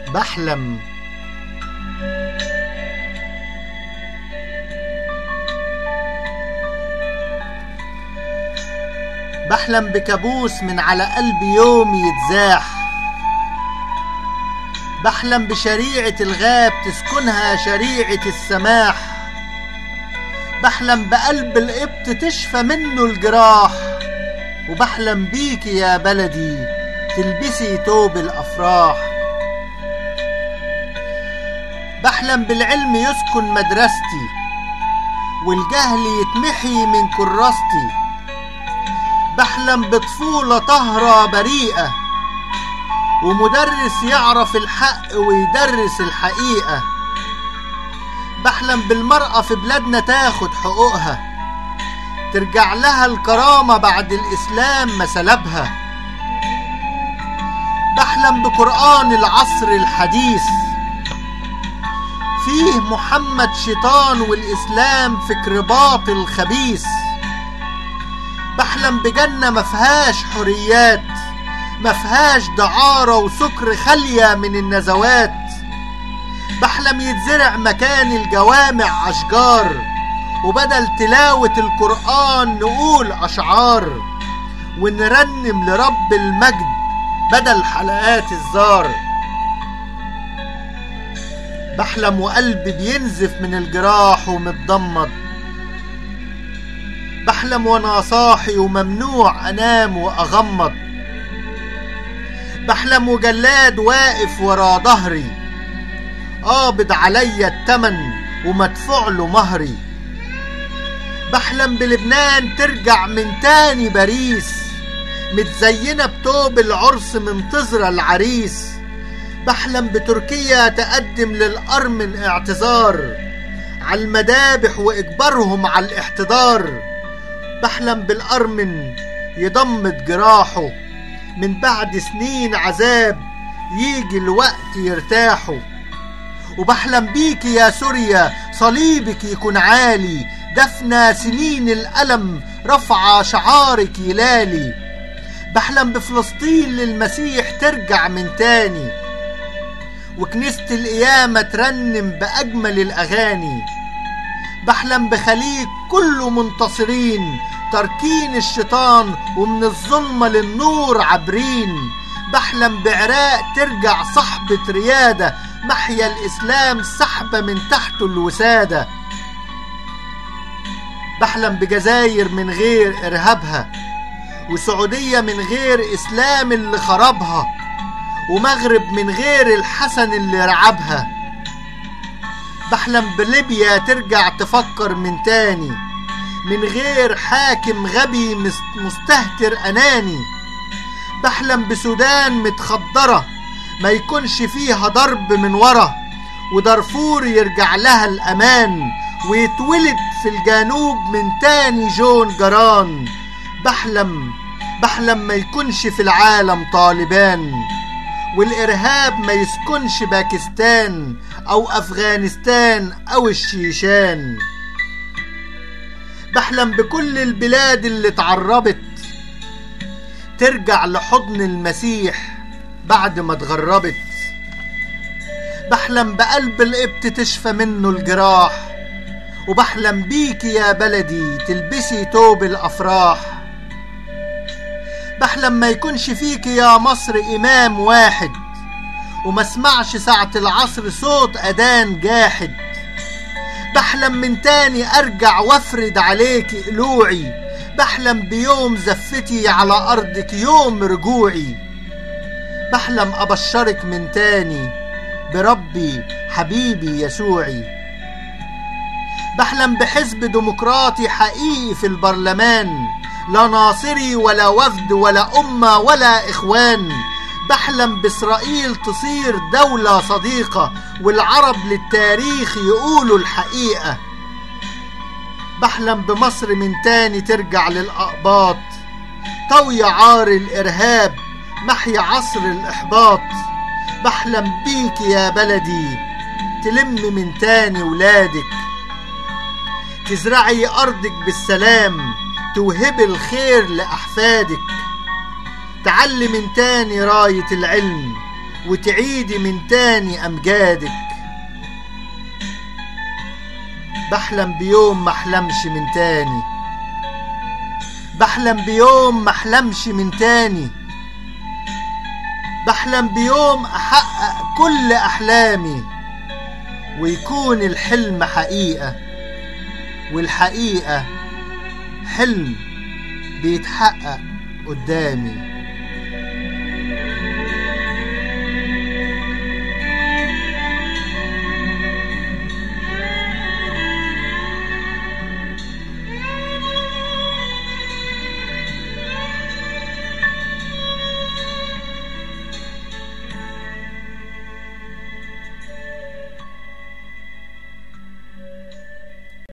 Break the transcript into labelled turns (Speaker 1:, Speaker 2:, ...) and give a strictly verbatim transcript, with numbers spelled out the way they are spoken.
Speaker 1: بحلم بحلم بكابوس من على قلبي يوم يتزاح. بحلم بشريعة الغاب تسكنها شريعة السماح. بحلم بقلب القبط تشفى منه الجراح. وبحلم بيك يا بلدي تلبسي توب الأفراح. بحلم بالعلم يسكن مدرستي والجهل يتمحي من كراستي. بحلم بطفولة طهرة بريئة ومدرس يعرف الحق ويدرس الحقيقة. بحلم بالمرأة في بلادنا تاخد حقوقها، ترجع لها الكرامة بعد الإسلام ما سلبها. بحلم بقرآن العصر الحديث فيه محمد شيطان والإسلام فكر باطل خبيث. بحلم بجنة مفيهاش حريات، مفيهاش دعارة وسكر خالية من النزوات. بحلم يتزرع مكان الجوامع أشجار وبدل تلاوة القرآن نقول أشعار ونرنم لرب المجد بدل حلقات الزار. بحلم وقلبي بينزف من الجراح ومتضمد. بحلم وانا صاحي وممنوع انام واغمض. بحلم وجلاد واقف ورا ظهري قابض عليا التمن ومدفوع له مهري. بحلم بلبنان ترجع من تاني باريس متزينة بتوب العرس منتظرة العريس. بحلم بتركيا تقدم للأرمن اعتذار على المذابح وإجبارهم على الاحتضار. بحلم بالأرمن يضمد جراحه من بعد سنين عذاب يجي الوقت يرتاحوا. وبحلم بيك يا سوريا صليبك يكون عالي دفنا سنين الألم رفع شعارك يلالي. بحلم بفلسطين للمسيح ترجع من تاني وكنيسة القيامة ترنم بأجمل الأغاني. بحلم بخليج كله منتصرين تاركين الشيطان ومن الظلمة للنور عبرين. بحلم بعراق ترجع صحبة ريادة محيا الإسلام سحبة من تحته الوسادة. بحلم بجزائر من غير إرهابها وسعودية من غير إسلام اللي خربها ومغرب من غير الحسن اللي رعبها. بحلم بليبيا ترجع تفكر من تاني من غير حاكم غبي مستهتر أناني. بحلم بسودان متخدرة ما يكونش فيها ضرب من ورا ودارفور يرجع لها الأمان ويتولد في الجنوب من تاني جون جران. بحلم بحلم ما يكونش في العالم طالبان والإرهاب ما يسكنش باكستان أو أفغانستان أو الشيشان. بحلم بكل البلاد اللي اتعربت ترجع لحضن المسيح بعد ما اتغربت. بحلم بقلب القبط تشفى منه الجراح وبحلم بيك يا بلدي تلبسي توب الأفراح. بحلم ما يكونش فيك يا مصر إمام واحد وما اسمعش ساعة العصر صوت أذان جاحد. بحلم من تاني أرجع وافرد عليك قلوعي. بحلم بيوم زفتي على أرضك يوم رجوعي. بحلم أبشرك من تاني بربي حبيبي يسوعي. بحلم بحزب ديمقراطي حقيقي في البرلمان لا ناصري ولا وفد ولا أمة ولا إخوان. بحلم بإسرائيل تصير دولة صديقة والعرب للتاريخ يقولوا الحقيقة. بحلم بمصر من تاني ترجع للأقباط طوي عار الإرهاب محيا عصر الإحباط. بحلم بيك يا بلدي تلم من تاني ولادك تزرعي أرضك بالسلام توهب الخير لأحفادك. تعلي من تاني راية العلم وتعيدي من تاني أمجادك. بحلم بيوم محلمش من تاني، بحلم بيوم محلمش من تاني، بحلم بيوم أحقق كل أحلامي، ويكون الحلم حقيقة، والحقيقة حلم بيتحقق قدامي.